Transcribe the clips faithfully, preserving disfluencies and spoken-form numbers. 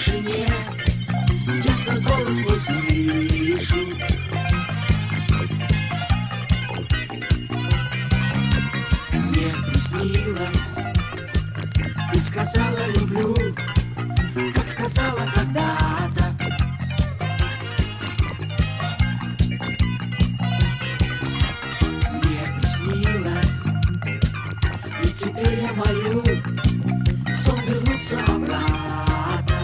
тишине ясно голос твой слышу. Мне приснилось, ты сказала люблю, как сказала когда-то. Мне приснилось, и теперь я молю сон вернуться обратно.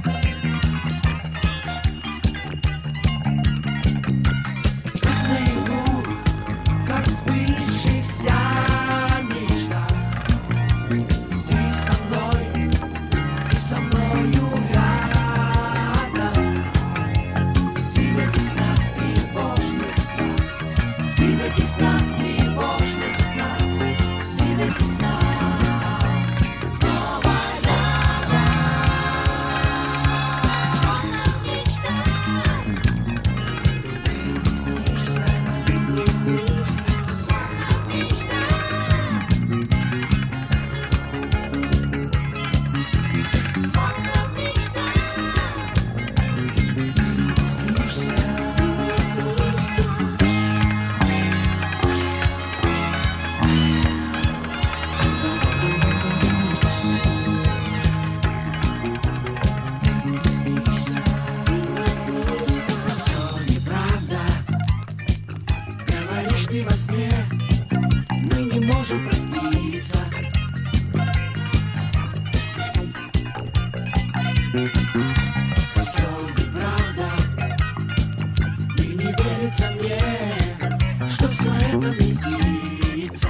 Как наяву, как в сбывшихся мечтах. Ты со мной, ты со мною рядом. Ты в этих снах, тревожных снах. Ты в этих снах, тревожных снах. Ты в этих снах. Ты во сне, мы не можем проститься. Все неправда, и не верится мне, что все это мне снится.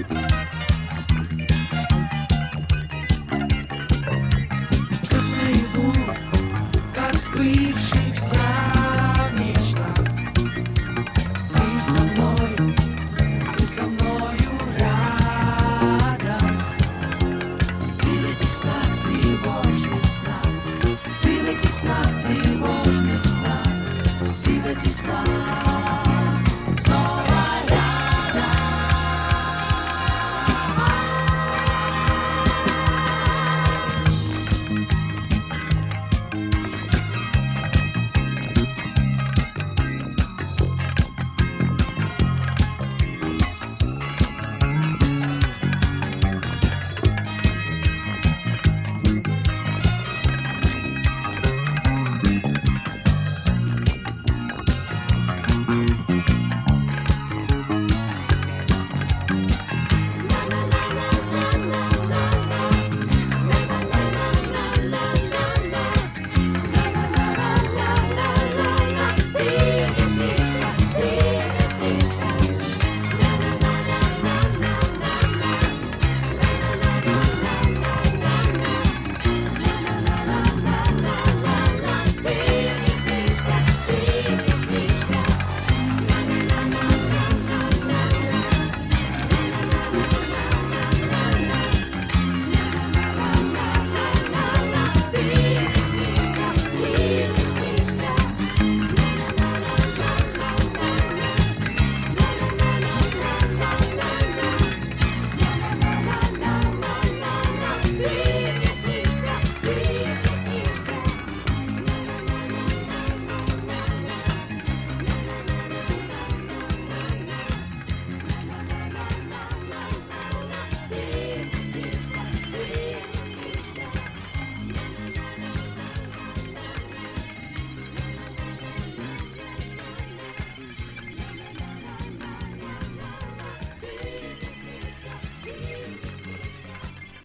Как наяву, как в сбывшихся мечтах. Ты со мной, со мною рядом. Ты в этих снах, тревожных снах. Ты в этих снах, тревожных снах. Ты в этих снах.